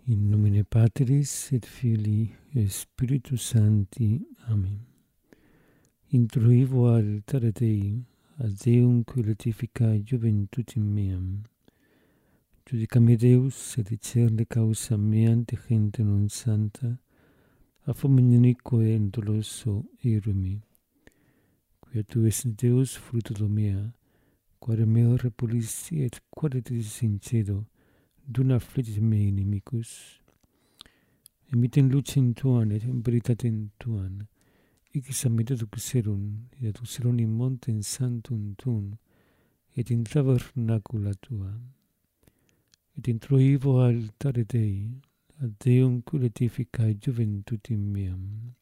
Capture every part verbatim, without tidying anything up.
In nomine Patris et Filii et Spiritus Sancti. Amen. Introivo altare Dei, ad Deum qui letificae juventutem meam. Judicame Deus et discerne causa mea ante gente non santa, a fomine inique et doloso erumi. Quia tu es Deus fruto mea, quare meo repulissi et quare te sincedo, dun affligit me inimicus. Emiten lucem tuan et in veritatem tuan, icis amida duxerum, et aduxerum in montem santum tuum, et in tabernacula tua. Et introivo altare Dei, ad Deum qui letificae juventutem meam.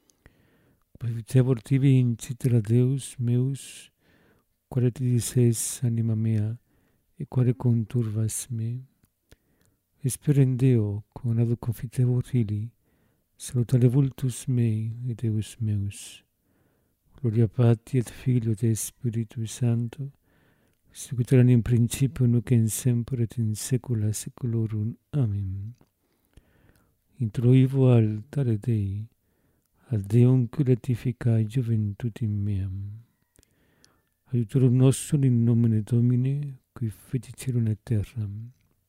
Profitevor tibi incitera Deus meus, quare te dices anima mea, et quare conturvas me. Esperen Deo, con ado confitevor ili, salutare vultus mei et Deus meus. Gloria Patri et Filio et Spiritus Sancto, sicut erat in principio nunc et semper et in saecula saeculorum. Amen. Introivo altare Dei, ad Deum qui letificae juventutem meam. Aiutorum nostrum in nomine Domini, qui feci caelum et terram.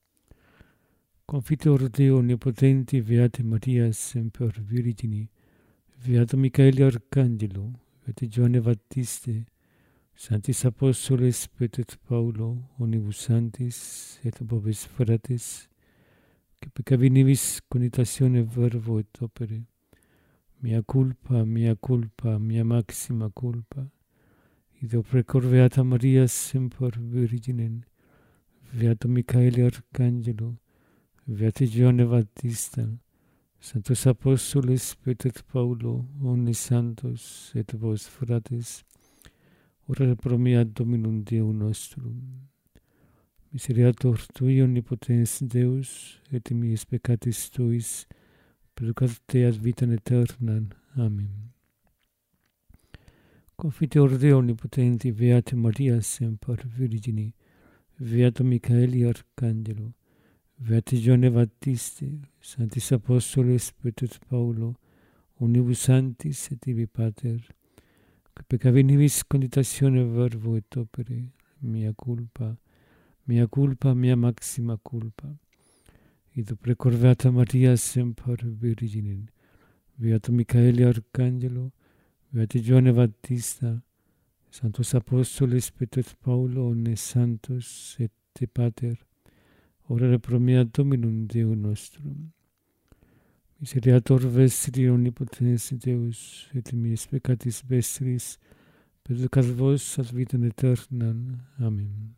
Confiteor Deo omnipotenti, Beate Maria semper Virgini, Beato Michaeli Arcangelo, Beate Johanne Baptiste, Sanctis Apostoles Petro et Paulo, omnibus sanctis et vobis fratres, que peccavi nibis conitatione verbo et opere, mea culpa, mea culpa, mea maxima culpa, ideo precor Beata Maria semper Virginem, Beato Michaeli Arcangelo, Beate Johanne Baptista, Sanctos Apostoles Petro et Paulo, omnes santos et vos fratres, ora pro mea Dominum Deum nostrum. Miseriator Tui, omnipotens Deus, et in mies peccatis Tuis, perducat te ad vitam aeternam. Amen. Confiteor Deo omnipotenti, Beate Maria semper Virgini, Beato Michaeli Arcangelo, Beate Johanne Baptiste, Sanctis Apostoles Petro et Paulo, omnibus sanctis et ibi Pater, que peccavi nibis conditatione verbo et opere, mea culpa, mea culpa, mea maxima culpa. Ideo precor Beata Maria semper Virginem, Beato Michaeli Arcangelo, Beate Johanne Baptista, Sanctos Apostoles Petro et Paulo, omnes santos et te Pater, ora pro mea Dominum Deum nostrum. Miseriator vestri omnipotens Deus, et in mies peccatis vestris, perducat vos ad vitam aeternam. Amen.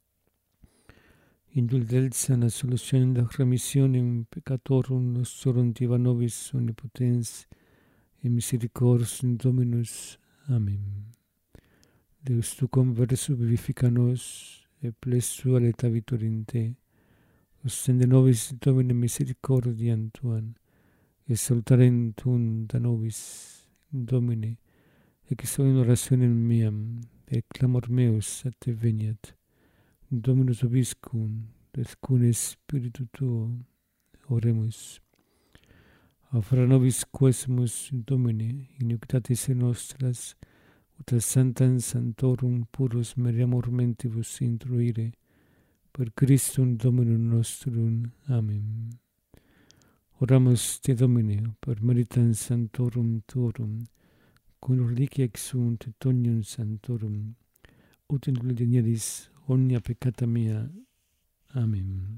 Indulgentia et solutionem et remissionem peccatorum nostrorum diva nobis omnipotens et misericors Dominus. Amen. Deus tucum versus vivifica nos, et plesu aleta vitor in te, ostende nobis Domine misericordiam tuam, et salutarem tuum da nobis, Domine, ex in orationem meam, et clamor meus a te veniat. Dominus vobiscum, et cum Spiritu tuo, oremus. Afra nobis quesumus, Domine, iniquitatis nostras, ut sanctam sanctorum purus meriamur mentibus intruire, per Christum Dominum nostrum. Amen. Oramus te Domine, per meritam sanctorum tuorum, cum reliquia exunt et omnium sanctorum, ut indulgenieris omnia peccata mea. Amen.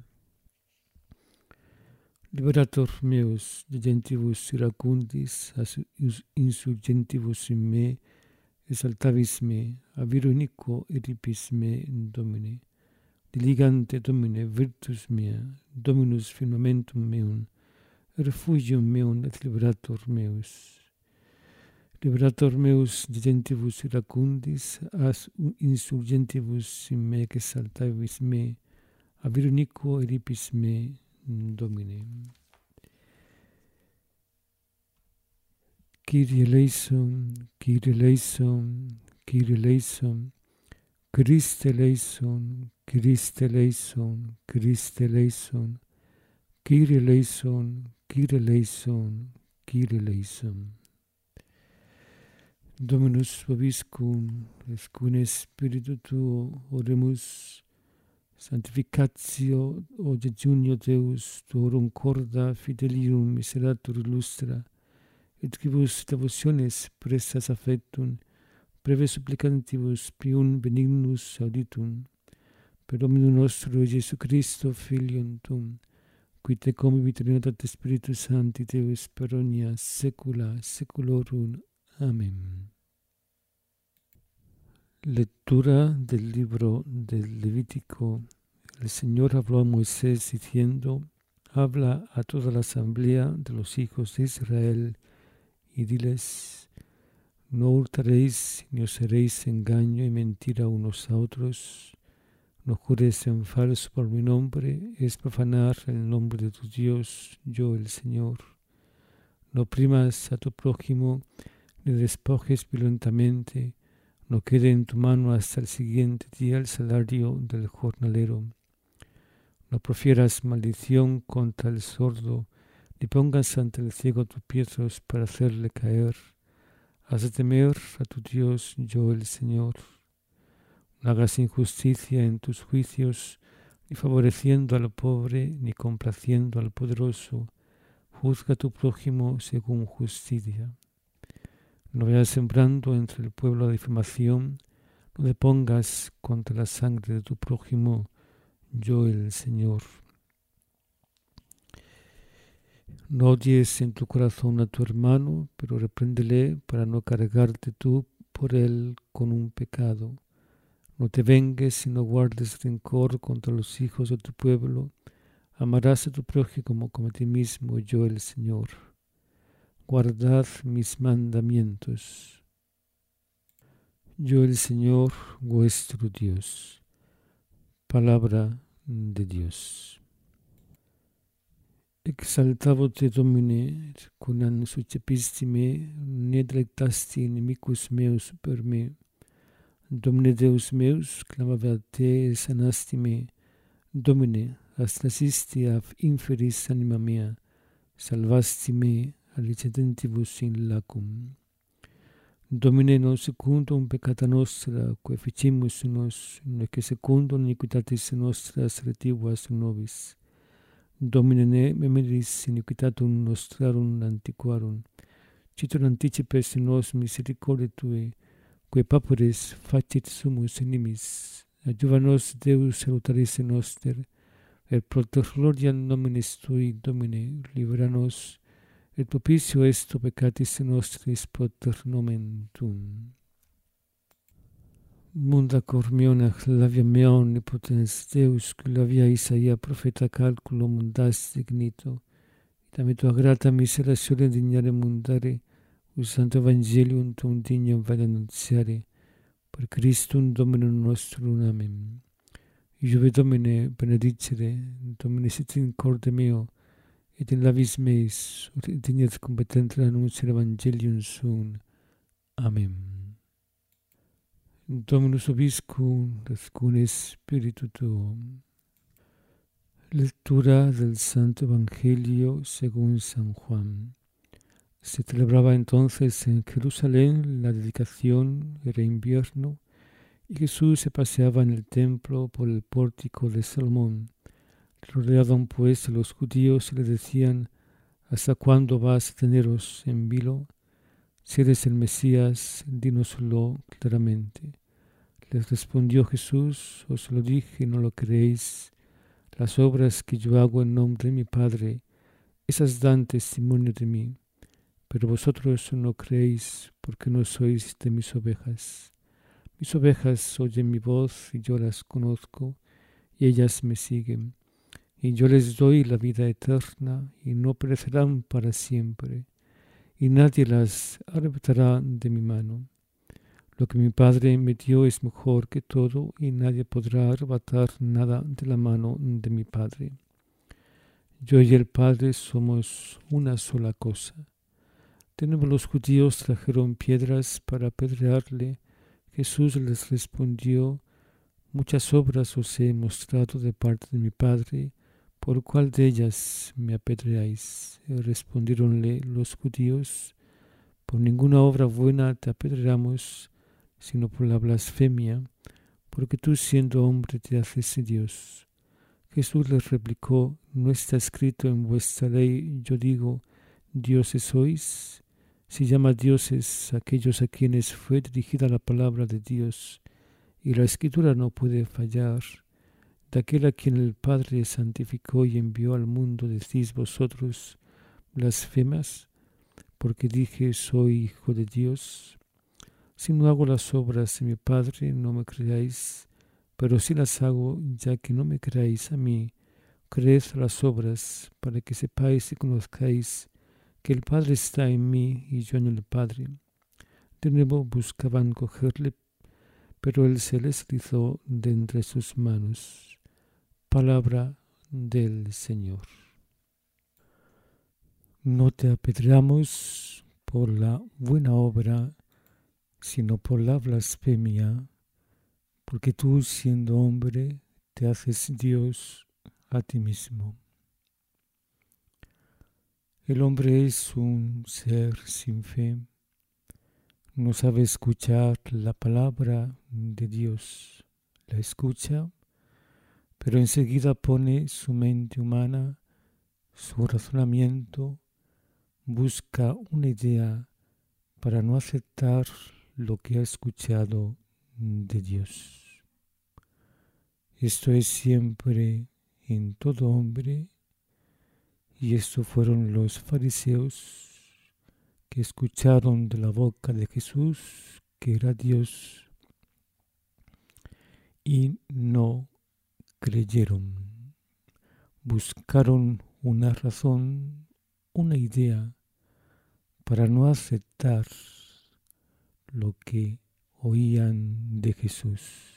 Liberator meus de gentibus iracundis, insurgentibus in me, exaltavis me, a viro iniquo eripis me in Domine. Diligante Domine virtus mea, Dominus firmamentum meum, refugium meum et liberator meus. Liberator meus de gentibus iracundis, as insurgentibus in me exaltavis me, a viro iniquo eripis me in Domine. Kyrie eleison, Kyrie eleison, Kyrie eleison, Christe eleison, Christe eleison, Christe eleison, Kyrie eleison, Kyrie eleison, Kyrie eleison. Dominus vobiscum, et cum spiritu tuo, oremus, sanctificatio o jejunio Deus, tuorum corda fidelium miseratur illustra, et quibus devotiones prestas affectum, breve supplicantibus pium benignus auditum, per Dominum nostro Iesu Christo, Filium tuum, qui te convivit in unitate Spiritus Sancti Deus per omnia saecula saeculorum. Amén. Lectura del libro del Levítico. El Señor habló a Moisés diciendo: habla a toda la asamblea de los hijos de Israel y diles: no hurtaréis ni os haréis engaño y mentira unos a otros. No jures en falso por mi nombre, es profanar el nombre de tu Dios, yo el Señor. No oprimas a tu prójimo, ni despojes violentamente, no quede en tu mano hasta el siguiente día el salario del jornalero. No profieras maldición contra el sordo, ni pongas ante el ciego tus piedras para hacerle caer. Haz de temer a tu Dios, yo el Señor. No hagas injusticia en tus juicios, ni favoreciendo al pobre, ni complaciendo al poderoso. Juzga a tu prójimo según justicia. No vayas sembrando entre el pueblo la difamación, no te pongas contra la sangre de tu prójimo, yo el Señor. No odies en tu corazón a tu hermano, pero repréndele para no cargarte tú por él con un pecado. No te vengues y no guardes rencor contra los hijos de tu pueblo. Amarás a tu prójimo como a ti mismo, yo el Señor. Guardad mis mandamientos. Yo el Señor, vuestro Dios. Palabra de Dios. Exaltavo te Domine, cunam suscepisti me, ne delectasti inimicus meus per me. Domine Deus meus, clamava a te, sanasti me. Domine, astrasisti ab inferis anima mea, salvasti me, allicetentibus in lacum. Domine, non secundum peccata nostra, quae ficimus nos, nec secundum iniquitatis nostras retiguas nobis. Domine, ne memeris iniquitatum nostrarum antiquarum, citur anticipes in nos misericordiae Tue, quae papores facit sumus inimis. Adjuva nos Deus salutaris noster, et pro te gloria nominis Tui, Domine, libera nos, et propicio est peccatis nostris pro te nomen Tuum. Munda cor meo nach labia mea omnipotens Deus, qui labia Isaia profeta calculo mundas dignito, et ame tua grata miseratione dignare mundare, us santo evangelium tuum dignum vade annunziare, per Christum Dominum nostrum. Amen. Iuve Domine benedicere, Domine sit in corde meo, et in labis meis, ut dignet competenter annunciare evangelium suum. Amen. Dominus vobiscum, et cum spiritu tuo. Lectura del Santo Evangelio según San Juan. Se celebraba entonces en Jerusalén la dedicación, era invierno, y Jesús se paseaba en el templo por el pórtico de Salomón. Le rodeaban pues los judíos y le decían: ¿hasta cuándo vas a teneros en vilo? Si eres el Mesías, dínoslo claramente. Les respondió Jesús: os lo dije y no lo creéis. Las obras que yo hago en nombre de mi Padre, esas dan testimonio de mí. Pero vosotros no creéis, porque no sois de mis ovejas. Mis ovejas oyen mi voz y yo las conozco, y ellas me siguen. Y yo les doy la vida eterna, y no perecerán para siempre, y nadie las arrebatará de mi mano. Lo que mi Padre me dio es mejor que todo, y nadie podrá arrebatar nada de la mano de mi Padre. Yo y el Padre somos una sola cosa. De nuevo los judíos trajeron piedras para apedrearle. Jesús les respondió: muchas obras os he mostrado de parte de mi Padre, ¿por cuál de ellas me apedreáis? Respondiéronle los judíos, por ninguna obra buena te apedreamos, sino por la blasfemia, porque tú siendo hombre te haces Dios. Jesús les replicó, ¿no está escrito en vuestra ley, yo digo, dioses sois? Si llama dioses aquellos a quienes fue dirigida la palabra de Dios, y la Escritura no puede fallar. De aquel a quien el Padre santificó y envió al mundo, decís vosotros, blasfemas, porque dije, soy hijo de Dios. Si no hago las obras de mi Padre, no me creáis, pero si las hago, ya que no me creáis a mí, creed a las obras, para que sepáis y conozcáis que el Padre está en mí y yo en el Padre. De nuevo buscaban cogerle, pero él se les rizó de entre sus manos. Palabra del Señor. No te apedreamos por la buena obra, sino por la blasfemia, porque tú, siendo hombre, te haces Dios a ti mismo. El hombre es un ser sin fe, no sabe escuchar la palabra de Dios, la escucha, pero enseguida pone su mente humana, su razonamiento, busca una idea para no aceptar lo que ha escuchado de Dios. Esto es siempre en todo hombre, y esto fueron los fariseos que escucharon de la boca de Jesús que era Dios y no creyeron. Buscaron una razón, una idea para no aceptar lo que oían de Jesús.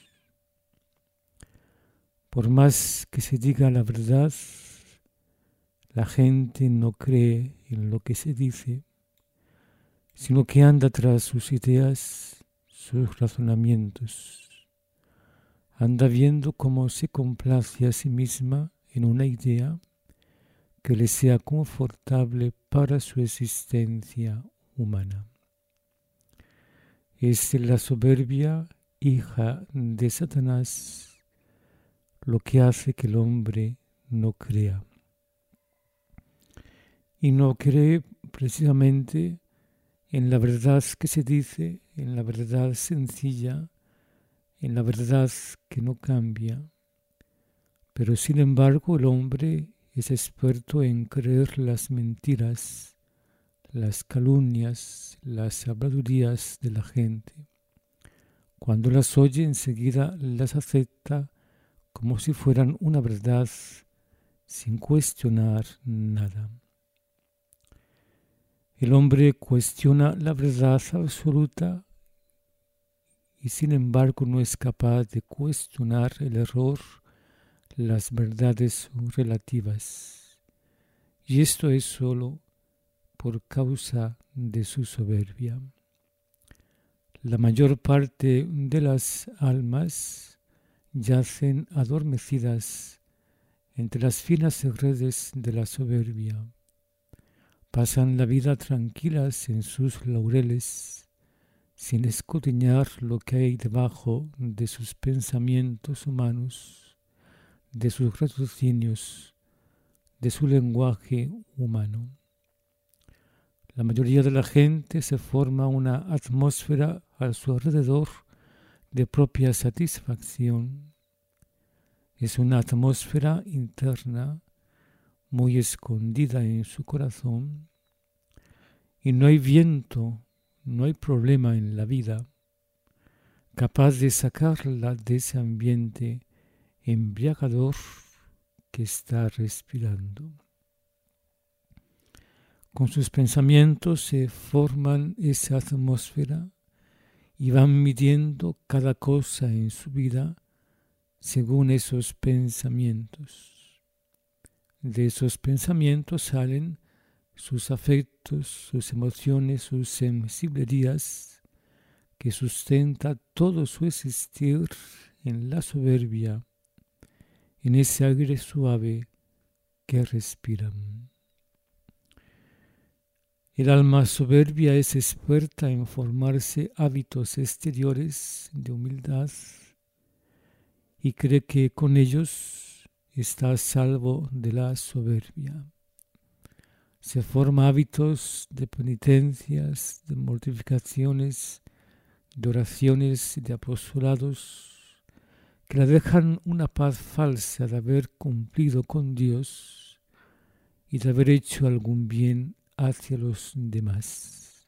Por más que se diga la verdad, la gente no cree en lo que se dice, sino que anda tras sus ideas, sus razonamientos. Anda viendo cómo se complace a sí misma en una idea que le sea confortable para su existencia humana. Es la soberbia, hija de Satanás, lo que hace que el hombre no crea. Y no cree precisamente en la verdad que se dice, en la verdad sencilla, en la verdad que no cambia. Pero sin embargo el hombre es experto en creer las mentiras, las calumnias, las habladurías de la gente. Cuando las oye enseguida las acepta como si fueran una verdad, sin cuestionar nada. El hombre cuestiona la verdad absoluta y sin embargo no es capaz de cuestionar el error, las verdades relativas. Y esto es solo por causa de su soberbia. La mayor parte de las almas yacen adormecidas entre las finas redes de la soberbia. Pasan la vida tranquilas en sus laureles, sin escudriñar lo que hay debajo de sus pensamientos humanos, de sus raciocinios, de su lenguaje humano. La mayoría de la gente se forma una atmósfera a su alrededor de propia satisfacción. Es una atmósfera interna muy escondida en su corazón, y no hay viento, no hay problema en la vida capaz de sacarla de ese ambiente embriagador que está respirando. Con sus pensamientos se forman esa atmósfera y van midiendo cada cosa en su vida según esos pensamientos. De esos pensamientos salen sus afectos, sus emociones, sus sensiblerías, que sustenta todo su existir en la soberbia, en ese aire suave que respiran. El alma soberbia es experta en formarse hábitos exteriores de humildad y cree que con ellos está a salvo de la soberbia. Se forma hábitos de penitencias, de mortificaciones, de oraciones y de apostolados que la dejan una paz falsa de haber cumplido con Dios y de haber hecho algún bien hacia los demás.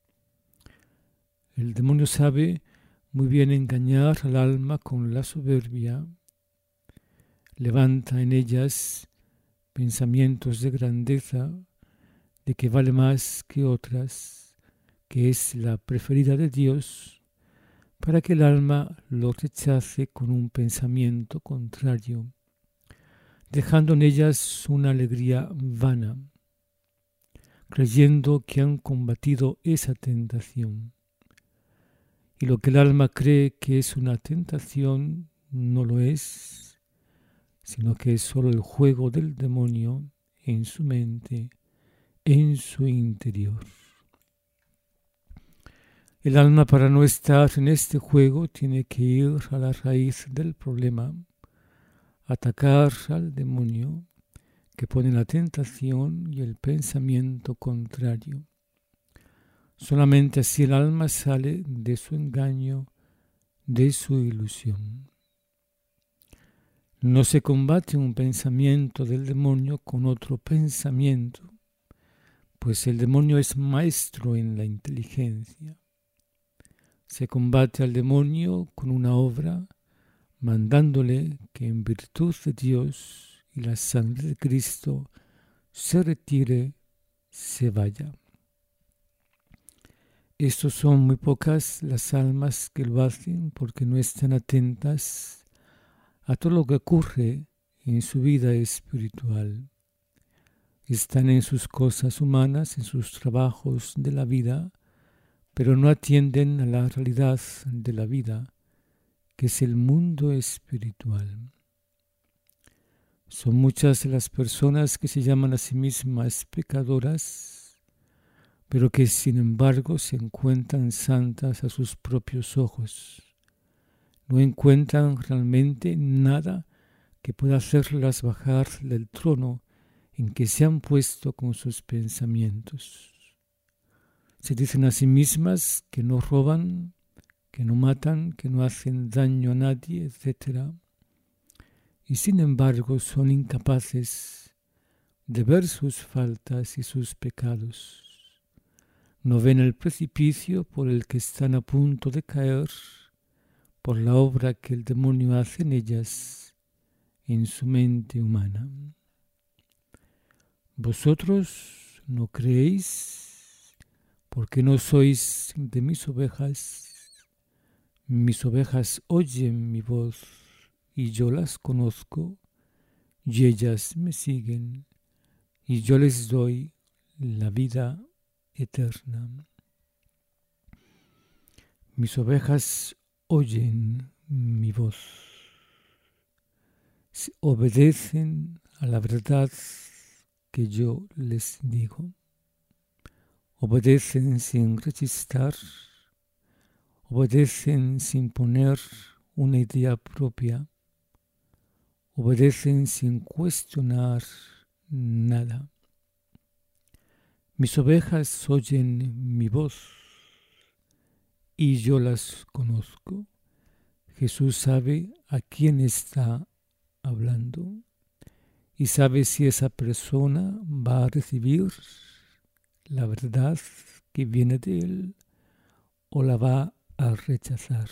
El demonio sabe muy bien engañar al alma con la soberbia, levanta en ellas pensamientos de grandeza, de que vale más que otras, que es la preferida de Dios, para que el alma lo rechace con un pensamiento contrario, dejando en ellas una alegría vana, creyendo que han combatido esa tentación. Y lo que el alma cree que es una tentación no lo es, sino que es solo el juego del demonio en su mente, en su interior. El alma, para no estar en este juego, tiene que ir a la raíz del problema, atacar al demonio que pone la tentación y el pensamiento contrario. Solamente así el alma sale de su engaño, de su ilusión. No se combate un pensamiento del demonio con otro pensamiento, pues el demonio es maestro en la inteligencia. Se combate al demonio con una obra, mandándole que en virtud de Dios y la sangre de Cristo se retire, se vaya. Estos son muy pocas las almas que lo hacen porque no están atentas a todo lo que ocurre en su vida espiritual. Están en sus cosas humanas, en sus trabajos de la vida, pero no atienden a la realidad de la vida, que es el mundo espiritual. Son muchas las personas que se llaman a sí mismas pecadoras, pero que sin embargo se encuentran santas a sus propios ojos. No encuentran realmente nada que pueda hacerlas bajar del trono en que se han puesto con sus pensamientos. Se dicen a sí mismas que no roban, que no matan, que no hacen daño a nadie, etcétera. Y sin embargo son incapaces de ver sus faltas y sus pecados. No ven el precipicio por el que están a punto de caer, por la obra que el demonio hace en ellas, en su mente humana. Vosotros no creéis porque no sois de mis ovejas. Mis ovejas oyen mi voz y yo las conozco y ellas me siguen y yo les doy la vida eterna. Mis ovejas oyen mi voz, obedecen a la verdad que yo les digo, obedecen sin rechistar, obedecen sin poner una idea propia, obedecen sin cuestionar nada. Mis ovejas oyen mi voz y yo las conozco. Jesús sabe a quién está hablando y sabe si esa persona va a recibir la verdad que viene de él o la va a rechazar.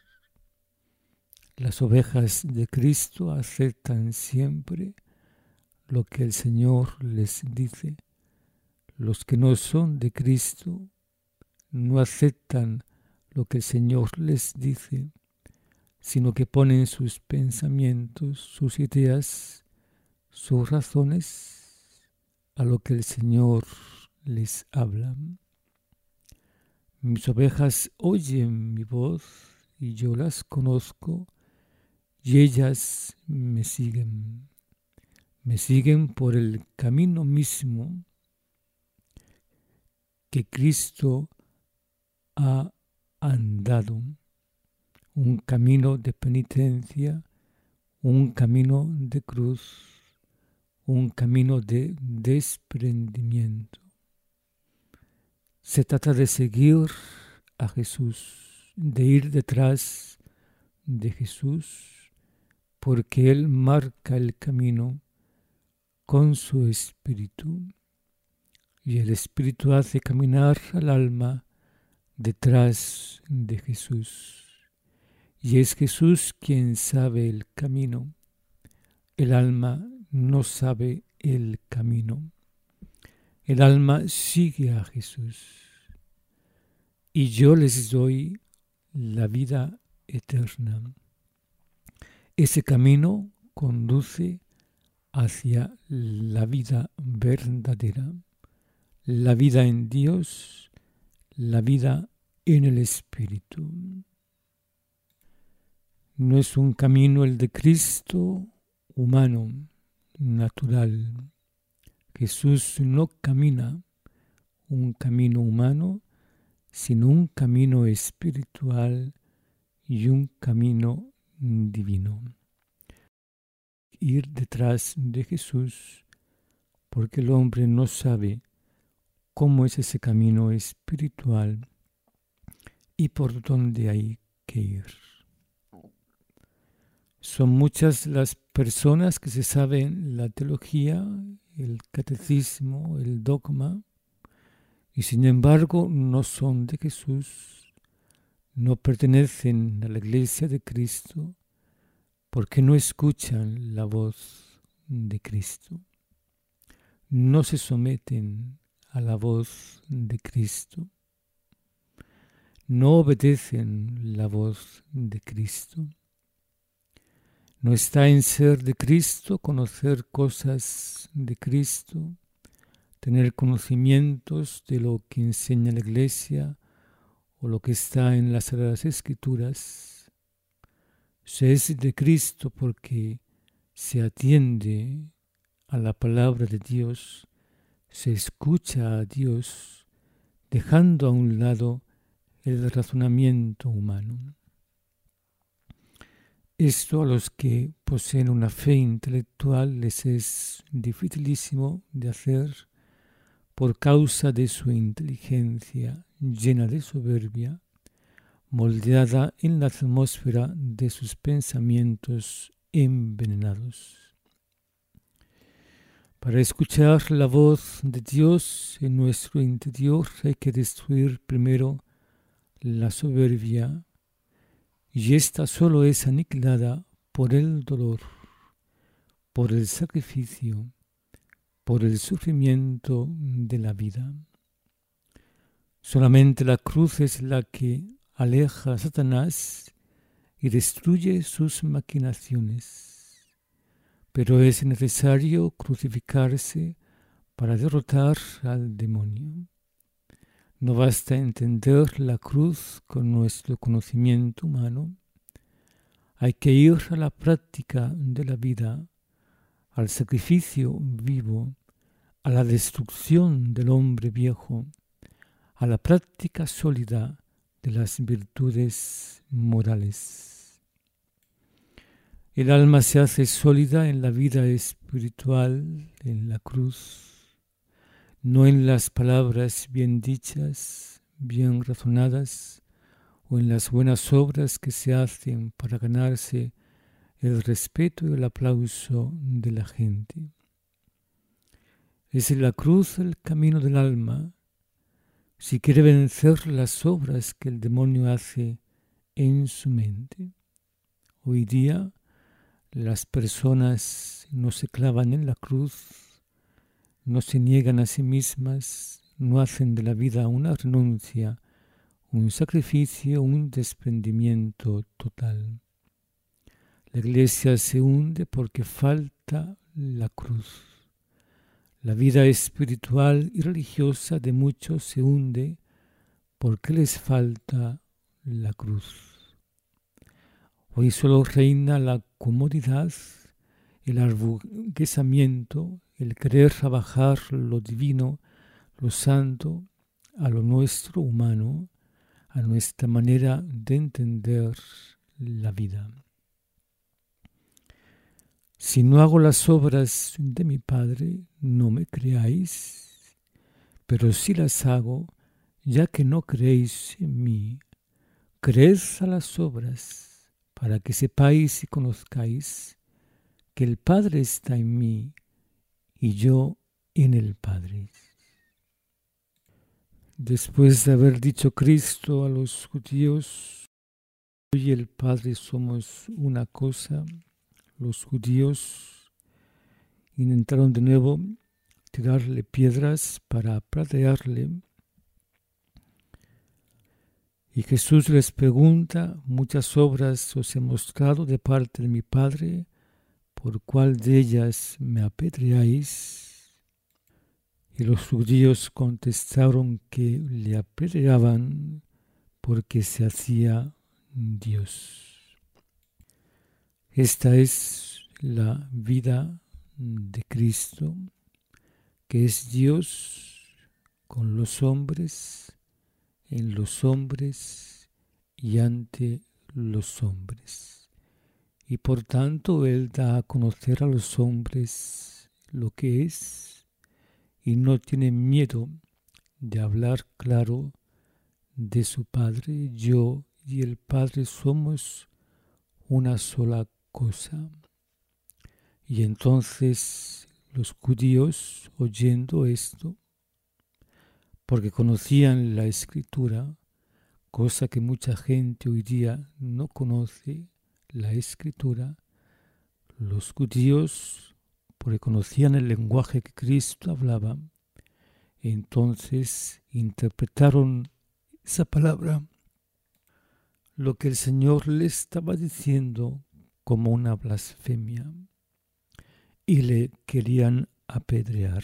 Las ovejas de Cristo aceptan siempre lo que el Señor les dice. Los que no son de Cristo no aceptan lo que el Señor les dice, sino que ponen sus pensamientos, sus ideas, sus razones a lo que el Señor les habla. Mis ovejas oyen mi voz y yo las conozco y ellas me siguen. me siguen por el camino mismo que Cristo ha andado, un camino de penitencia, un camino de cruz, un camino de desprendimiento. Se trata de seguir a Jesús, de ir detrás de Jesús, porque Él marca el camino con su Espíritu, y el Espíritu hace caminar al alma detrás de Jesús. Y es Jesús quien sabe el camino. El alma no sabe el camino. El alma sigue a Jesús. Y yo les doy la vida eterna. Ese camino conduce hacia la vida verdadera, la vida en Dios, la vida en el Espíritu. No es un camino el de Cristo humano, natural. Jesús no camina un camino humano, sino un camino espiritual y un camino divino. Ir detrás de Jesús, porque el hombre no sabe cómo es ese camino espiritual y por dónde hay que ir. Son muchas las personas que se saben la teología, el catecismo, el dogma, y sin embargo no son de Jesús, no pertenecen a la Iglesia de Cristo, porque no escuchan la voz de Cristo, no se someten a la voz de Cristo, no obedecen la voz de Cristo. No está en ser de Cristo conocer cosas de Cristo, tener conocimientos de lo que enseña la Iglesia o lo que está en las Sagradas Escrituras. Se es de Cristo porque se atiende a la palabra de Dios, se escucha a Dios, dejando a un lado el razonamiento humano. Esto a los que poseen una fe intelectual les es dificilísimo de hacer por causa de su inteligencia llena de soberbia, moldeada en la atmósfera de sus pensamientos envenenados. Para escuchar la voz de Dios en nuestro interior hay que destruir primero la soberbia, y esta solo es aniquilada por el dolor, por el sacrificio, por el sufrimiento de la vida. Solamente la cruz es la que aleja a Satanás y destruye sus maquinaciones. Pero es necesario crucificarse para derrotar al demonio. No basta entender la cruz con nuestro conocimiento humano. Hay que ir a la práctica de la vida, al sacrificio vivo, a la destrucción del hombre viejo, a la práctica sólida de las virtudes morales. El alma se hace sólida en la vida espiritual, en la cruz, no en las palabras bien dichas, bien razonadas, o en las buenas obras que se hacen para ganarse el respeto y el aplauso de la gente. Es en la cruz el camino del alma, si quiere vencer las obras que el demonio hace en su mente. Hoy día las personas no se clavan en la cruz, no se niegan a sí mismas, no hacen de la vida una renuncia, un sacrificio, un desprendimiento total. La Iglesia se hunde porque falta la cruz. La vida espiritual y religiosa de muchos se hunde porque les falta la cruz. Hoy solo reina la comodidad el aburguesamiento, el querer rebajar lo divino, lo santo, a lo nuestro humano, a nuestra manera de entender la vida. Si no hago las obras de mi Padre, no me creáis, pero si las hago, ya que no creéis en mí, creed a las obras, para que sepáis y conozcáis que el Padre está en mí y yo en el Padre. Después de haber dicho Cristo a los judíos, yo y el Padre somos una cosa, los judíos intentaron de nuevo tirarle piedras para apedrearle. Y Jesús les pregunta: muchas obras os he mostrado de parte de mi Padre, ¿por cuál de ellas me apedreáis? Y los judíos contestaron que le apedreaban porque se hacía Dios. Esta es la vida de Cristo, que es Dios con los hombres, en los hombres y ante los hombres. Y por tanto Él da a conocer a los hombres lo que es y no tiene miedo de hablar claro de su Padre. Yo y el Padre somos una sola cosa. Y entonces los judíos, oyendo esto, porque conocían la Escritura, cosa que mucha gente hoy día no conoce, la Escritura, los judíos, porque conocían el lenguaje que Cristo hablaba, entonces interpretaron esa palabra, lo que el Señor le estaba diciendo, como una blasfemia, y le querían apedrear.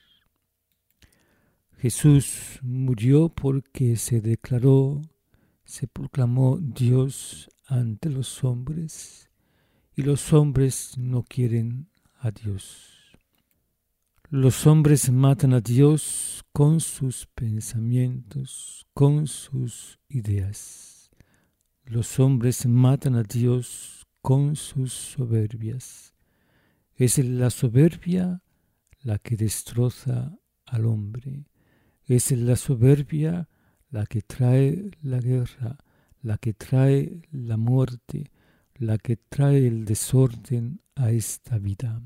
Jesús murió porque se declaró, se proclamó Dios ante los hombres, y los hombres no quieren a Dios. Los hombres matan a Dios con sus pensamientos, con sus ideas. Los hombres matan a Dios con sus soberbias. Es la soberbia la que destroza al hombre. Es la soberbia la que trae la guerra, la que trae la muerte, la que trae el desorden a esta vida.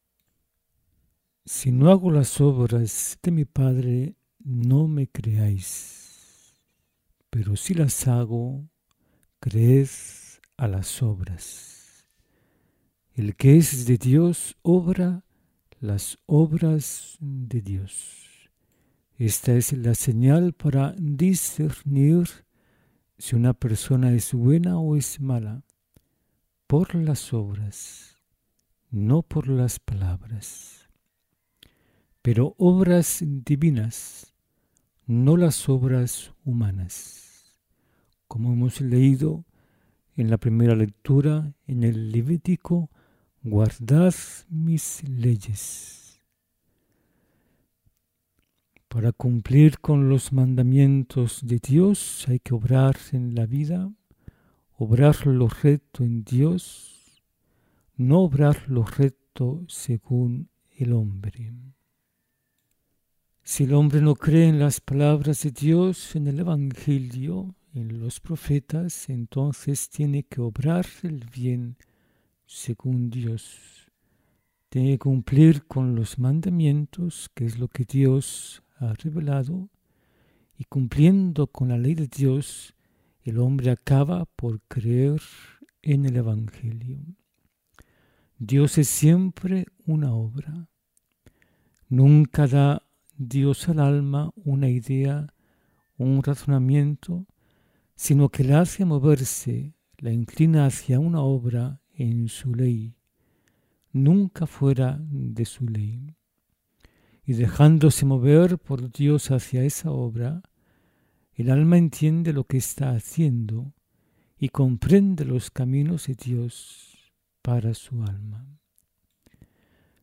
Si no hago las obras de mi Padre, no me creáis, pero si las hago, creed a las obras. El que es de Dios obra las obras de Dios. Esta es la señal para discernir si una persona es buena o es mala, por las obras, no por las palabras. Pero obras divinas, no las obras humanas. Como hemos leído en la primera lectura, en el Levítico, guardad mis leyes. Para cumplir con los mandamientos de Dios hay que obrar en la vida, obrar lo recto en Dios, no obrar lo recto según el hombre. Si el hombre no cree en las palabras de Dios, en el Evangelio, en los profetas, entonces tiene que obrar el bien según Dios. Tiene que cumplir con los mandamientos, que es lo que Dios ha revelado, y cumpliendo con la ley de Dios, el hombre acaba por creer en el Evangelio. Dios es siempre una obra. Nunca da Dios al alma una idea, un razonamiento, sino que la hace moverse, la inclina hacia una obra en su ley, nunca fuera de su ley. Y dejándose mover por Dios hacia esa obra, el alma entiende lo que está haciendo y comprende los caminos de Dios para su alma.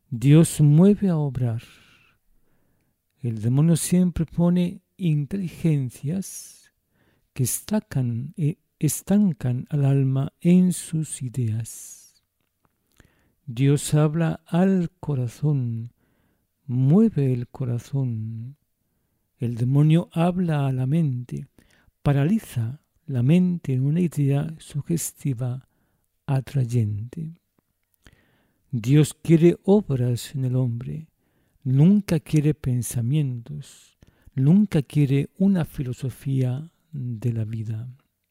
Dios mueve a obrar. El demonio siempre pone inteligencias que estacan, eh, estancan al alma en sus ideas. Dios habla al corazón, mueve el corazón. El demonio habla a la mente, paraliza la mente en una idea sugestiva, atrayente. Dios quiere obras en el hombre, nunca quiere pensamientos, nunca quiere una filosofía de la vida.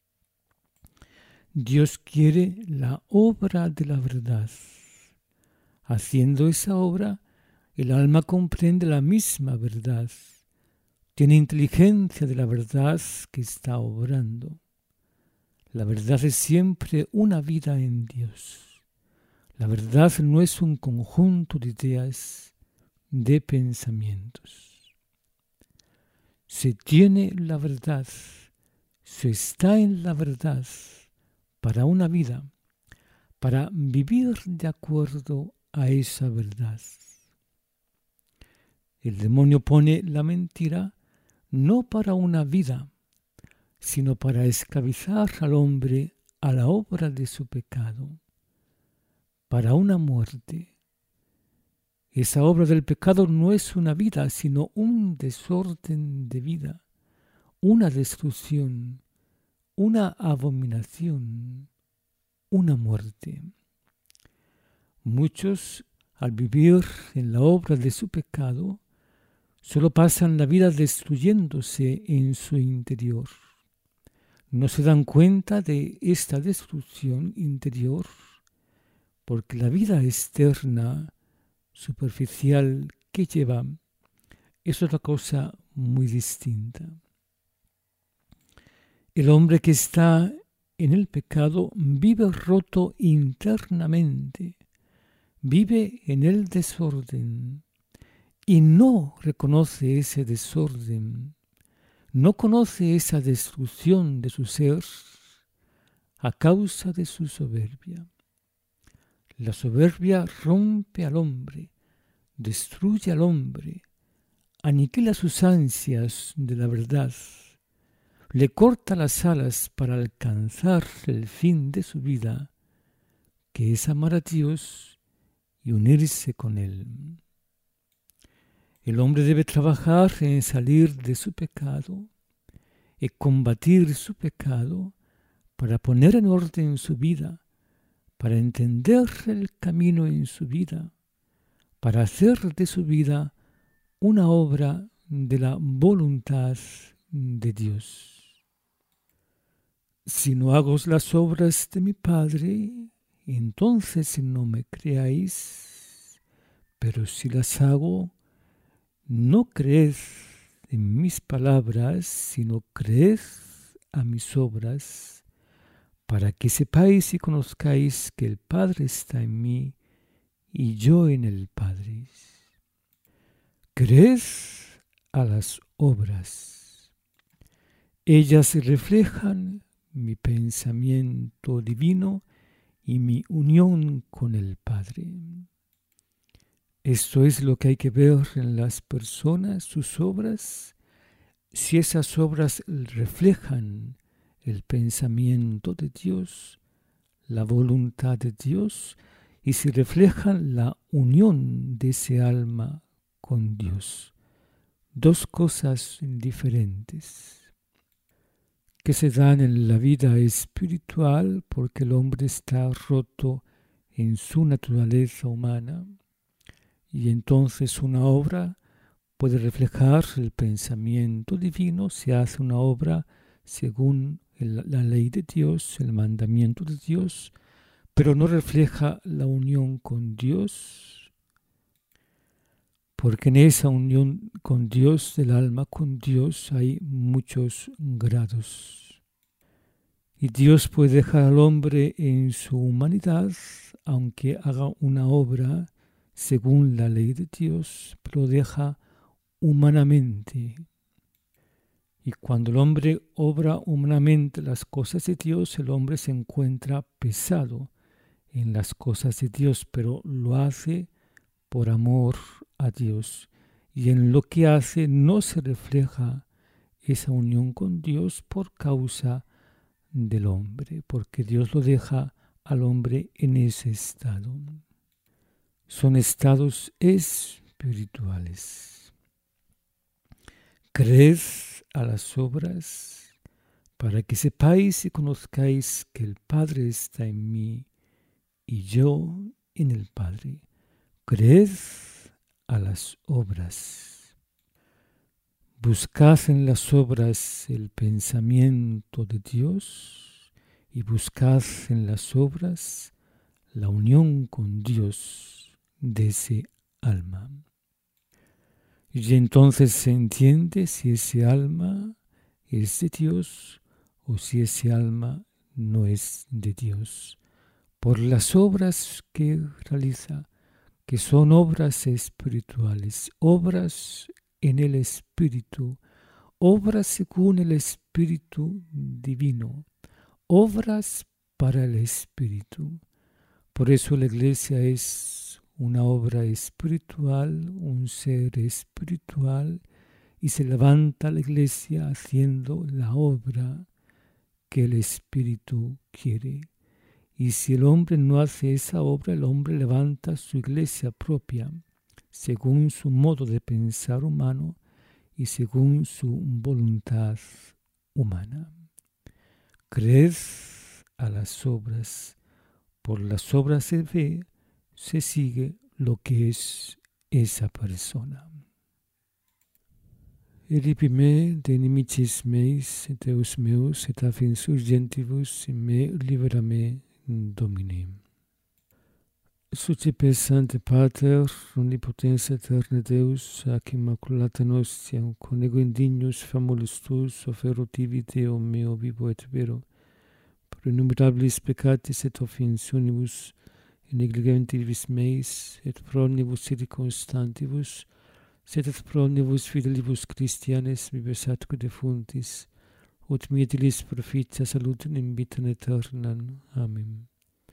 Dios quiere la obra de la verdad. Haciendo esa obra, el alma comprende la misma verdad. Tiene inteligencia de la verdad que está obrando. La verdad es siempre una vida en Dios. La verdad no es un conjunto de ideas, de pensamientos. Se tiene la verdad, se está en la verdad para una vida, para vivir de acuerdo a esa verdad. El demonio pone la mentira no para una vida, sino para esclavizar al hombre a la obra de su pecado, para una muerte. Esa obra del pecado no es una vida, sino un desorden de vida, una destrucción, una abominación, una muerte. Muchos, al vivir en la obra de su pecado, solo pasan la vida destruyéndose en su interior. No se dan cuenta de esta destrucción interior porque la vida externa, superficial que llevan es otra cosa muy distinta. El hombre que está en el pecado vive roto internamente, vive en el desorden y no reconoce ese desorden, no conoce esa destrucción de su ser a causa de su soberbia. La soberbia rompe al hombre, destruye al hombre, aniquila sus ansias de la verdad, le corta las alas para alcanzar el fin de su vida, que es amar a Dios y unirse con Él. El hombre debe trabajar en salir de su pecado y combatir su pecado para poner en orden su vida, para entender el camino en su vida, para hacer de su vida una obra de la voluntad de Dios. Si no hago las obras de mi Padre, entonces no me creáis, pero si las hago, no creed en mis palabras, sino creed a mis obras, para que sepáis y conozcáis que el Padre está en mí y yo en el Padre. Creed a las obras. Ellas reflejan mi pensamiento divino y mi unión con el Padre. Esto es lo que hay que ver en las personas, sus obras. Si esas obras reflejan el pensamiento de Dios, la voluntad de Dios, y si reflejan la unión de ese alma con Dios. Dos cosas diferentes que se dan en la vida espiritual porque el hombre está roto en su naturaleza humana y entonces una obra puede reflejar el pensamiento divino, se hace una obra según el, la ley de Dios, el mandamiento de Dios, pero no refleja la unión con Dios, porque en esa unión con Dios, del alma con Dios, hay muchos grados. Y Dios puede dejar al hombre en su humanidad, aunque haga una obra según la ley de Dios, pero deja humanamente. Y cuando el hombre obra humanamente las cosas de Dios, el hombre se encuentra pesado en las cosas de Dios, pero lo hace por amor a Dios, y en lo que hace no se refleja esa unión con Dios por causa del hombre, porque Dios lo deja al hombre en ese estado. Son estados espirituales. Creed a las obras para que sepáis y conozcáis que el Padre está en mí y yo en el Padre. Creed a las obras. Buscad en las obras el pensamiento de Dios y buscad en las obras la unión con Dios de ese alma. Y entonces se entiende si ese alma es de Dios o si ese alma no es de Dios. Por las obras que realiza, que son obras espirituales, obras en el Espíritu, obras según el Espíritu divino, obras para el Espíritu. Por eso la Iglesia es una obra espiritual, un ser espiritual, y se levanta la Iglesia haciendo la obra que el Espíritu quiere. Y si el hombre no hace esa obra, el hombre levanta su iglesia propia, según su modo de pensar humano y según su voluntad humana. Creed a las obras. Por las obras se ve, se sigue lo que es esa persona. Eripime de nimicis meis, Deus meus, et afins urgentibus in me liberame Domini. Sucipe Sancte Pater, omnipotens aeterne Deus, ac immaculata nostiam, con ego indignus famulus tuus, offero tibi Deo meo vivo et vero, pro innumerabilis peccatis et offensionibus, in negligentibus meis, et pro omnibus circumstantibus, sed et pro omnibus fidelibus Christianes vivos atque defuntis, ut mietilis proficia salutem in vitam aeternam. Amen.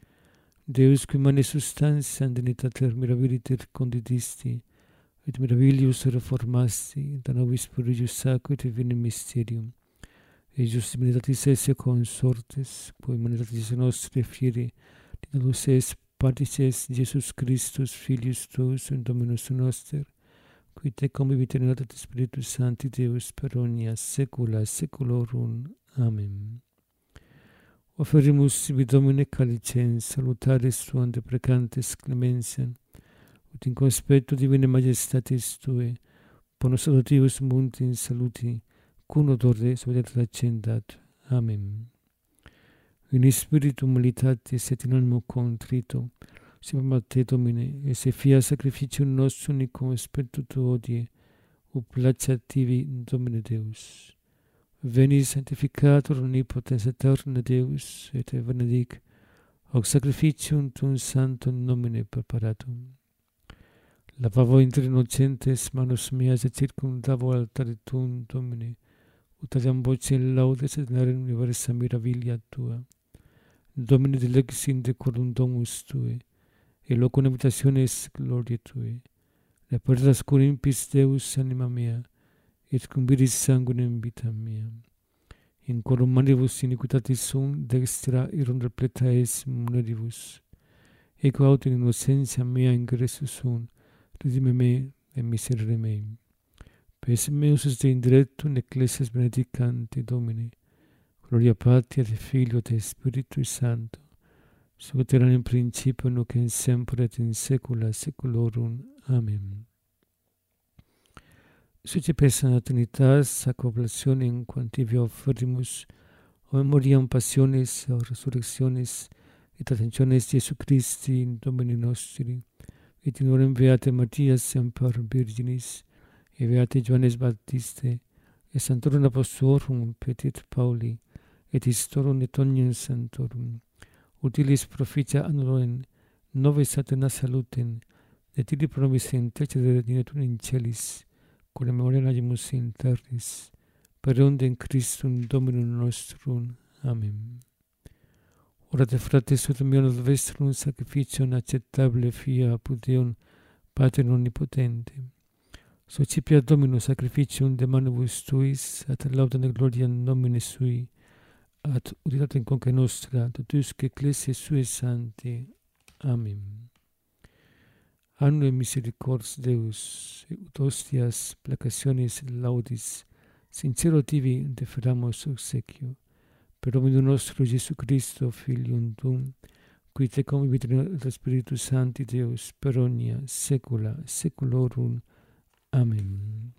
Deus qui mane substantia dignitater mirabiliter condidisti, et mirabilius reformasti, da nobis prodigius sacro et divinem mysterium, eius divinitatis esse consortes, quae humanitatis nostre fieri, dignus es Patris es Jesus Christus, Filius tuus, et Dominus noster, qui te convivit in unitate Spiritus Sancti Deus per omnia saecula saeculorum. Amen. Offerimus sibi Domine calicens, salutaris tuam deprecantes clemensiam, ut in conspectu divine majestatis Tue, bonus adoptivus munti in saluti, cum odore suadet accendat. Amen. In spiritu humilitatis et in animo contrito, siam a Te, Domine, et se fia sacrificium nostrum in conspectu Tuo odie, ut placeat tibi, Domine Deus. Veni sanctificator omnipotens aeterne Deus, et benedic hoc sacrificium tuum sanctum nomine preparatum. Lavavo inter innocentes manus meas et circumdavo altare tuum, Domine, ut adiam voce in laudes et narem universa mirabilia Tua. Domine dilex in decorum domus Tue, et locum habitationis gloriae Tue. Repertas cur impis Deus anima mea, et cum viris sanguinem vita mea. In corum manibus iniquitatis sum dextra irum repleta es muneribus. Eco aut in innocentia mea ingressus sum, redime me et miserere meim. Pes meus est de indirectum ecclesias benedicante Domine, gloria Patri et Filio et Spiritui Sancto, sicut erat in principio nunc et semper et in saecula saeculorum. Amen. Sucipe Sancta Trinitas, sac oblationem quantivi offerimus, o memoriam passionis, o resurrectionis, et attentiones Iesu Christi, Domini nostri, et in orem beate Marias semper Virginis, et beate Johannes Baptiste, et Sanctorum Apostolorum Petit Pauli, et Istorum et omnium Sanctorum, utilis proficia annuloem, nove satana salutem, et illi pro nobis intercedere dignatur in celis, con la memoria agimus in terris, per ondem Christum Dominum nostrum. Amen. Orate fratres ut meum ad vestrum sacrificium acceptable fia apud Deum, Pater onnipotente, socipia Dominus sacrificium de manibus tuis, ad laudam et gloriam nomine sui, ad utilitate conque nostra, totusque ecclesiae sue sancti. Amen. Annue misericordias Deus, ut hostias placationis laudis, sincero tibi deferamus obsequio, per Dominum nostro Iesu Christo, Filium tuum, qui te convivit et Spiritus Sancti Deus, per omnia saecula saeculorum. Amen.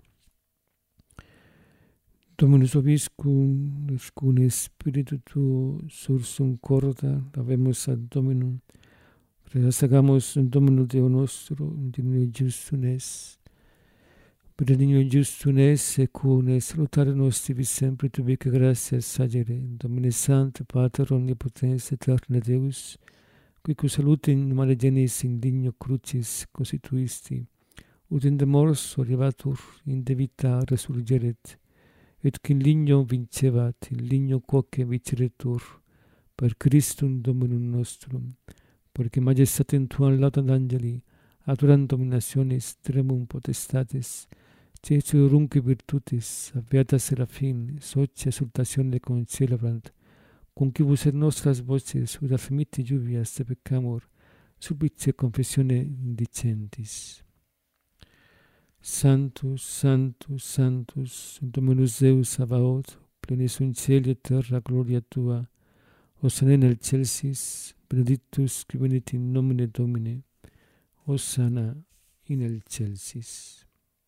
Dominus vobiscum, cum Spiritu tuo, sursum corda, lavemus ad Dominum, reasagamus Dominum Deo nostro, dignum justum es, benedignum justum es, et cum salutare nostri sempre tubique gratias sagere, Domine Sancte, Pater omnipotens, eterne Deus, qui cu salute in male genis in digno crucis constituisti, ut in de mors orivatur, in de vita resurgeret, et qui in ligno vincevat, in ligno quoque viceretur, per Christum Dominum nostrum, porque majestatem tuam laudant angeli, adoram dominationis, tremum potestates, cesarumque virtutis, beata serafin, socia exultatione concelebrant, conquibus et nostras voces, ut affimiti lluvias de peccamur, subice confessione dicentis. Sanctus, Sanctus, Sanctus, Dominus Deus Sabaoth, plenis in cieli et terra gloria tua, Hosanna in excelsis, benedictus qui venit in nomine Domini, Hosanna in excelsis.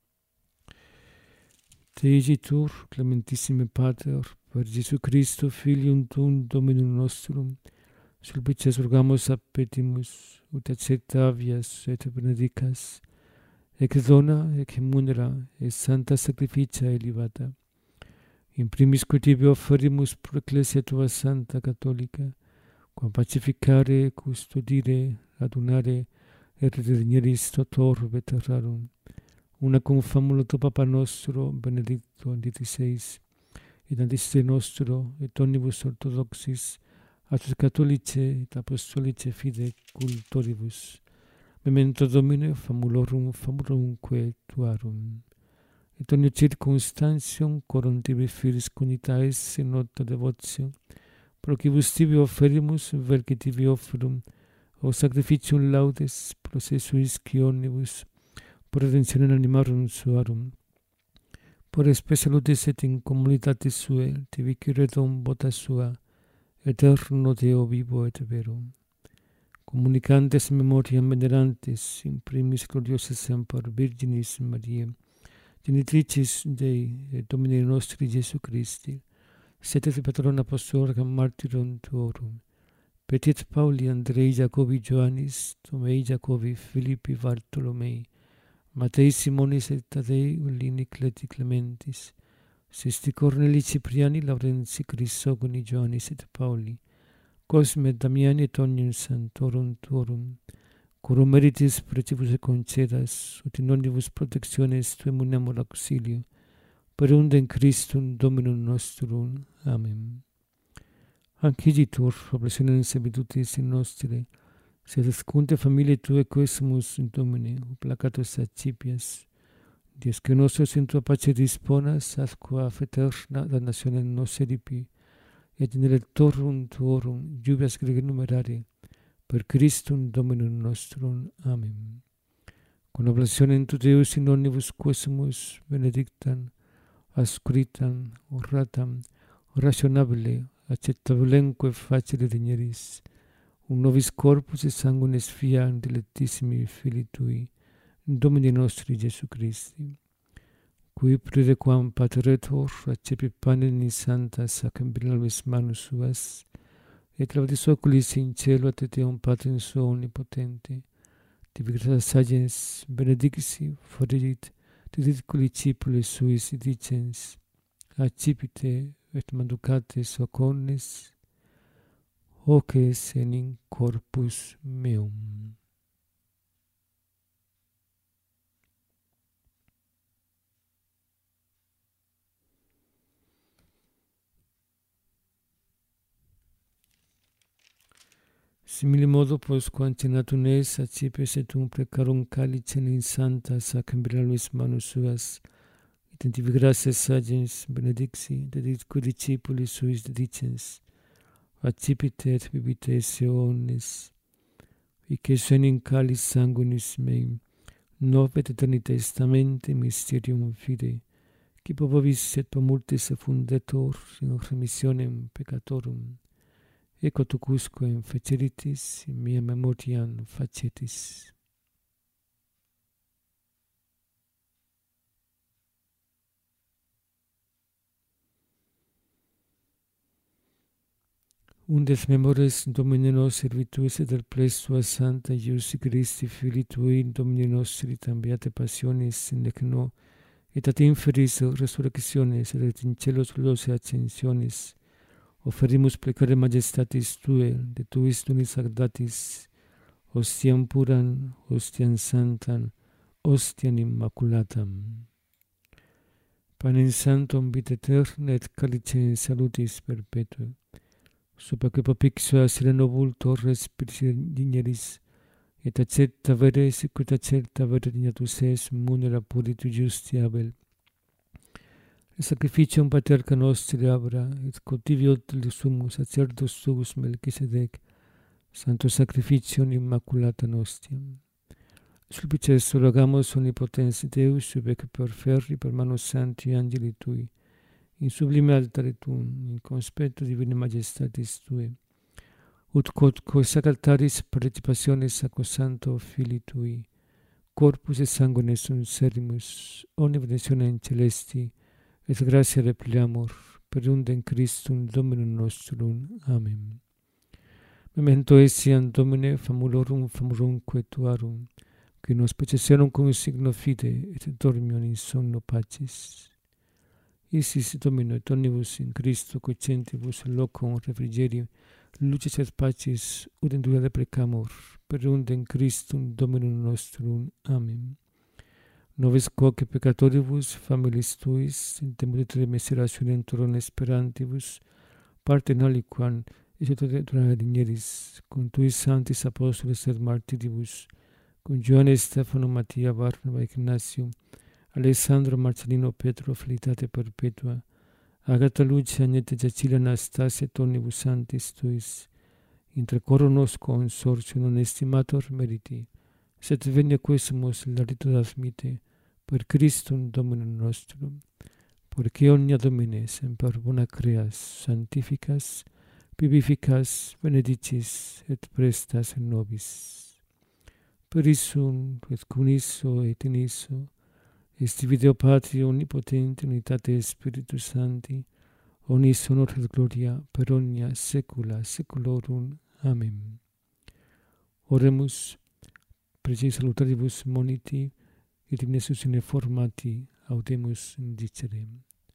Te igitur, clementissime Pater, per Iesu Christo, Filium tuum, Dominum nostrum, sulpices urgamus appetimus, ut acceptavias et benedicas, ec dona, ec munera, et santa sacrificia elevata. In primis quo tibi offerimus pro ecclesia tua santa catholica, quam pacificare, custodire, adunare, et redigneris tot orbe terrarum, una cum famulo tu Papa nostro, benedicto diciseis, et antiste nostro, et omnibus orthodoxis, at catholice et apostolice fide cultoribus, memento Domine famulorum famulumque tuarum, et omnia circumstantium coram tibi filis conitais in nota devotio, procibus tibi offerimus, verci tibi offerum, o sacrificium laudes, processuis omnibus, por redemptionem animarum suarum, por spes salutis et in communitatis suae, tibi ciredum vota sua, eterno Deo vivo et vero. Communicantes memoriam venerantes, in primis gloriosa semper Virginis Mariae, genitricis Dei et Domini nostri Iesu Christi, sed et patrona apostolorum martyrum tuorum, petit Pauli, Andrei, Jacobi, Joannis, Tomei, Jacobi, Philippi, Bartolomei, Matei, Simonis et Tadei, Ulini, Cleti, Clementis, Sisti Corneli, Cipriani, Laurenzi, Crisogoni, Joannis et Pauli, Cosme, Damiani et omnium santorum tuorum, curum meritis precibus et concedas, ut in omnibus protectiones tuem unemur auxilio, per undem Christum Dominum nostrum. Amen. Anciditur, oblationem servitutis in nostre, sed escunte familiae tuae quesumus in Domine, placatus accipias, Dies que nostros in tua pace disponas, ad qua eterna damnationem nos eripi, et in electorum tuorum lluvias grege numerare, per Christum Dominum nostrum. Amen. Con oblationem tu Deus in omnibus quesumus benedictam, ascritam, oratam, rationabile, acceptabilemque facile digneris, un nobis corpus et sanguinis fiat dilectissimi Filii Tui, Domini nostri Iesu Christi, qui prerequam pateretur accepit panem in santa sacramentis manus suas, et laudis oculis in cielo ad Deum Patrem suo omnipotente, tibi gratias agens benedicti foridit didiculi discipuli suis dicens, accipite et manducate socornes, hoc es in corpus meum. Simile modo, posquam cenatum es, acipes et un precarum calicem in santa sacramentalibus manus suas, et in tibi gratias sagens benedixi, dedicque discipulis suis dedicens, accipite et bibite esse omnes, ic sen in calis sanguinis meum, novet aeternitae testamente mysterium fidei, qui po vobis et po multis effundetur in remissionem peccatorum, ecco tucusque feceritis in mea memoriam facetis. Undes memores Domine nos servituis et del ples tua Santa Iusi Christi Filii Tui, Domine nostri, tam beate passionis in lecno, et ad inferis resurrectionis, et in celos gloriose ascensionis, offerimus plecare majestatis Tue, de Tuis donis sagdatis, ostiam puran, ostiam santam, ostiam immaculatam. Panem sanctum vita aeterna et calicem salutis perpetua, subaque popixua serenovul torres digneris, et accepta vere sicut accepta vere dignatus es munera puritu justi Abel. Sacrificium paterca nostri abra, et cotiviot sumus sacerdos suus Melchisedec, santo sacrificium immaculata nostiam. Sulpices rogamos omnipotens Deus, subec per ferri per manus sancti angeli Tui, in sublime altare Tuum, in conspetto divine majestatis Tue, ut quod coesac altaris participationis sacrosanto Filii Tui, corpus et sanguine sunt servimus, omni benedictionem celesti, et gratia repliamur, per undem Christum Dominum nostrum. Amen. Memento etiam Domine famulorum famurumque Tuarum, qui nos processionem cum signo fide, et dormiam in somno pacis. Isis Domino et omnibus in Christo cocentibus locum refrigerium, lucis et pacis, ut in dura deprecamur, per undem Christum Dominum nostrum. Amen. Noves quoque peccatoribus, familis Tuis, in temutitre miserationem Tuorum esperantibus, partem aliquam, exultate digneris, cum Tuis sanctis apostolis et martiribus, cum Ioanne, Stefano, Mattia, Barnaba, Ignatium, Alessandro, Marcellino, Petro, Felicitate perpetua, Agata, Lucia, Agnete, Giacilia, Anastasia, et omnibus sanctis Tuis, inter coro nos consortio non estimator meriti, sed venia quesumus larito admite, per Christum Dominum nostrum, porque omnia Domine semper bona creas, sanctificas, vivificas, benedicis et prestas in nobis. Per issum, et cum isso et in isso, est Deo Patria omnipotente, unitate Spiritus Sancti, omnis honor et gloria per omnia saecula saeculorum. Amen. Oremus, preci salutaribus moniti, et ignesus in formati audemus indicere.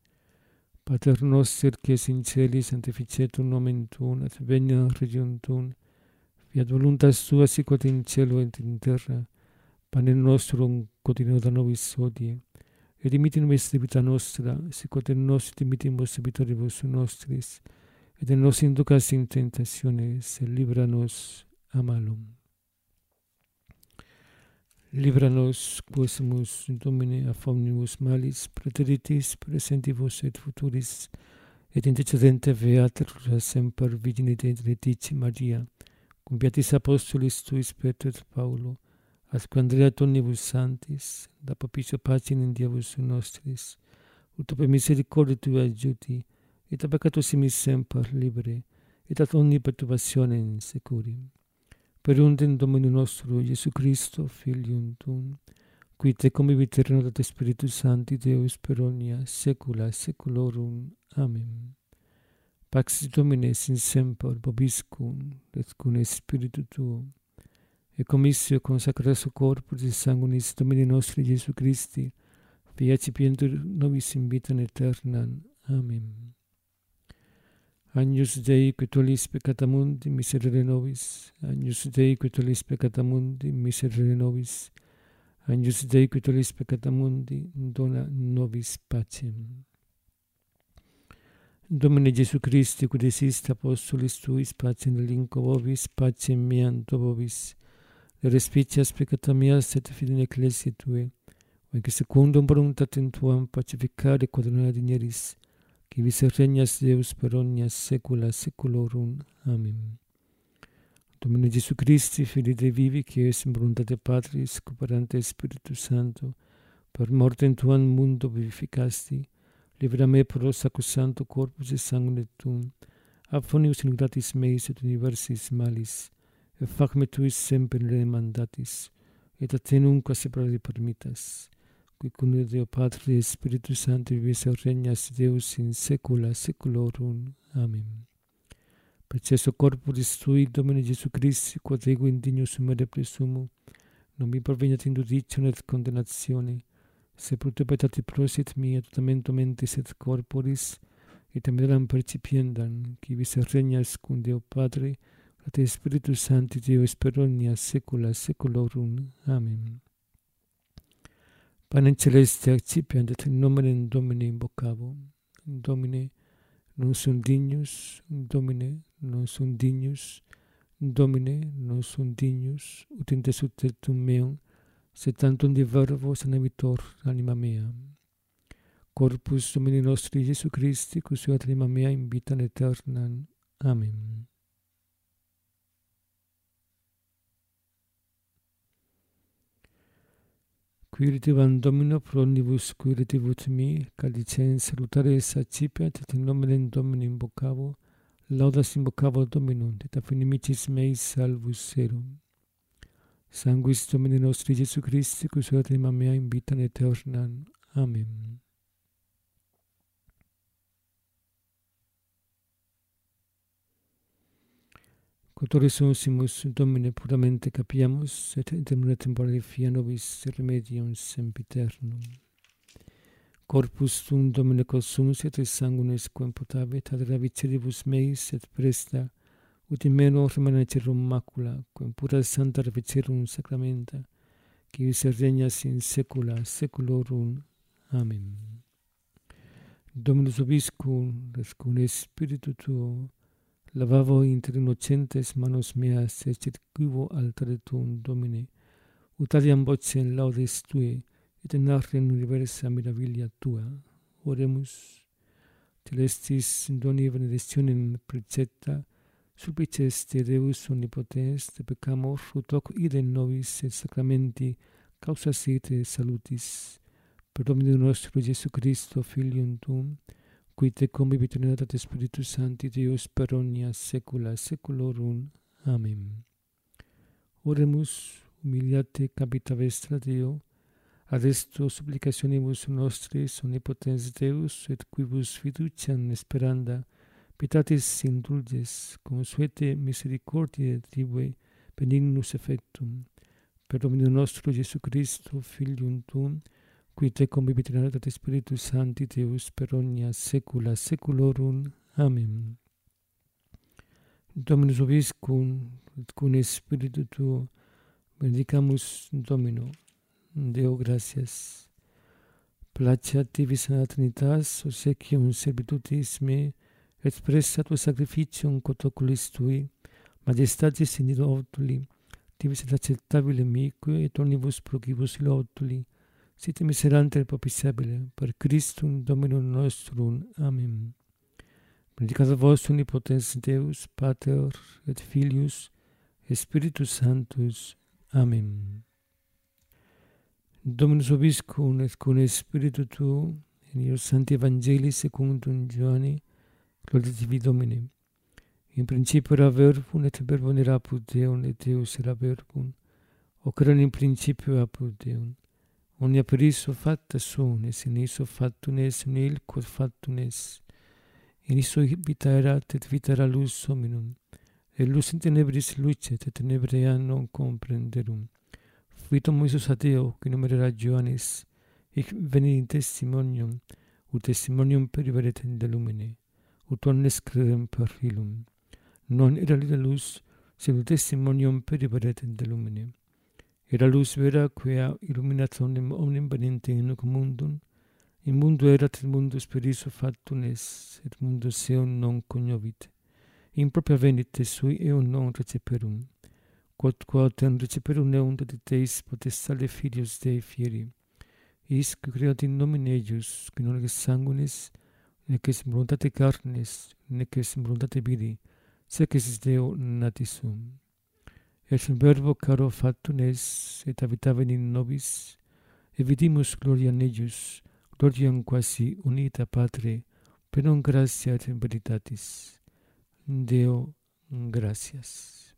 Pater noster, qui es in celi, sanctificetur nomen Tuum, et venia regium Tuum, fiat voluntas Tua sicut in cielo et in terra. Panem nostrum quotidianum da nobis hodie, et dimitte nobis debita nostra, sicut et nos dimittimus debitoribus nostris, et nos inducas in tentationes, et libera nos a malum. Libera nos, quesumus, Domine, a omnibus malis, praeteritis, presentibus et futuris, et intercedente Beatrix semper Virgine Letitia Maria, cum beatis apostolis Tuis Petro et Paulo, atque Andrea et omnibus sanctis, da propicio pacem in Dievus nostris, ut per misericordia Tua adjuti, et a peccatus imis semper libere, et ad omni perturbationem securi. Per undem Domino nostro, Iesu Christo, Filium Tuum, qui te convivit terreno et Spiritus Sancti Deus per omnia saecula saeculorum. Amen. Pax Domine sin semper vobiscum, et cum Spiritu Tuo, et commissio consacratio corporis et sanguinis Domini nostri Iesu Christi, via cipientur nobis in vitam aeternam. Amen. Agnus Dei, qui tollis peccata mundi, miserere nobis. Agnus Dei, qui tollis peccata mundi, miserere nobis. Agnus Dei, qui tollis peccata mundi, dona nobis pacem. Domine Gesù Christi, quid esist apostolis tuis, pacem relinquo vobis, pacem meam do vobis. Respicias peccata meas et fidei ecclesiae Tue, oinque secundum voluntatem Tuam pacificare quadrona digneris, qui vis regnas Deus per omnia saecula saeculorum. Amen. Domine Gesù Christi, Filii Dei vivi, qui es in voluntate Patris, cooperante Spiritus Sancto, per mortem Tuam mundo vivificasti, libera me pro sacrosancto corpus et sanguine Tuum, ab omnibus iniquitatis meis et universis malis, et fac me Tuis semper remandatis, et a Te nunquam separare permittas, qui cum Deo Patri et Spiritus Sancti vivis et regnas Deus in saecula saeculorum. Amen. Percesso corporis Tui, Domine Gesù Christi, quod ego indignus sumere presumo, non mi proveniat indudicione et condemnatione, sepul Te petati prosit mia tutamento mentis et corporis, et ameram percipiendam, qui vis et regnas cum Deo Patri, et Spiritus Sancti Deo per omnia saecula saeculorum. Amen. Panem celeste accipiant et in nomine Domini invocavo. Domine, non sum dignus, Domine, non sum dignus, Domine, non sum dignus, ut in te subtertum meum, sed tantum de verbo sanavitor anima mea. Corpus Domini nostri Iesu Christi, cusuat anima mea in vitam aeternam. Amen. Quiritivam Domino pro omnibus quiritivut mi, calicens salutares accipiat, et in nomine Domini invocavo, laudas invocavo Dominum, et a finimicis meis salvus erum. Sanguis Domini nostri Iesu Christi, cusuat anima mea in vitam aeternam. Amen. Quotore sonsimus Domine puramente capiamus, et in termine temporale fia nobis remedium sempiternum. Corpus Tuum Domine consumus et sanguinis quem potavit ad raviciribus meis et presta, ut in meno remanecerum macula, quem pura santa ravicirum sacramenta, qui vis regnas in saecula saeculorum. Amen. Dominus vobiscum, et cum Spiritu Tuo, lavavo inter innocentes manos meas et circuivo altare Tuum, Domine, ut adiam vocem laudes Tue, et in arrem universa mirabilia Tua. Oremus. Celestis in doni benedictionem precepta, sulpices Te Deus omnipotens, te peccamur, ut hoc idem nobis et sacramenti causa site salutis, per Domino nostro Iesu Christo, Filium Tuum, qui Te convivit in unitate Spiritus Sancti Deus per omnia saecula saeculorum. Amen. Oremus, humiliate capita vestra Deo, adesto supplicationibus nostris omnipotens Deus, et quibus fiduciam speranda, pietatis indulges, consuete misericordiae tribue benignus effectum, per Domino nostro Iesu Christo, Filium Tuum, qui Te convivit in unitate Spiritus Sancti Deus per omnia saecula saeculorum. Amen. Dominus vobiscum, et cum Spiritu Tuo, benedicamus Domino. Deo gratias. Placeat Tibi sana Trinitas, obsequium servitutis me, et presta tu sacrificium quod oculis Tui, majestatis in nido optuli, Tibis et acceptabile mique, et omnibus procibus ilo optuli, sit miserante et propitiabile, per Christum Dominum nostrum. Amen. Benedicat vos omnipotens Deus, Pater et Filius, et Spiritus Sanctus. Amen. Dominus vobiscum, et cum Spiritu Tuo, in ius Sancti Evangelii secundum Ioanni, gloria Tibi Domine. In principio era verbum, et verbum era apud Deum, et Deus era verbum. Hoc erat in principio apud Deum. Omnia per iso facta sunt, et in iso factum est, nihil quod factum est. In iso vita erat, et vita era lux hominum. Et lux in tenebris lucet, et tenebrae non comprenderum. Fuit homoius a Deo, qui nomen era Ioannis, hic venit in testimonium, ut testimonium periveret in de lumine, ut omnes credem per illum. Non era lida lux, sed ut testimonium periveret in de lumine. Era lux vera, quia illuminat omnem omnem venente in hoc mundum, In mundo erat, et mundo spiritus factum est, et mundo seum non cognovit. In propria venit sui eum non receperum. Quod quotem receperum eum de Deis potestale Filius Dei fieri. Is creat in nomine eius, qui non est sanguinis, nec est in voluntate carnis, nec est in voluntate viri, sec est Deo natis sum. Et in verbo caro factum est, et habitavit in nobis, et vidimus gloriam eius, gloriam quasi unita Patre, plenum gratia et veritatis. Deo, gratias.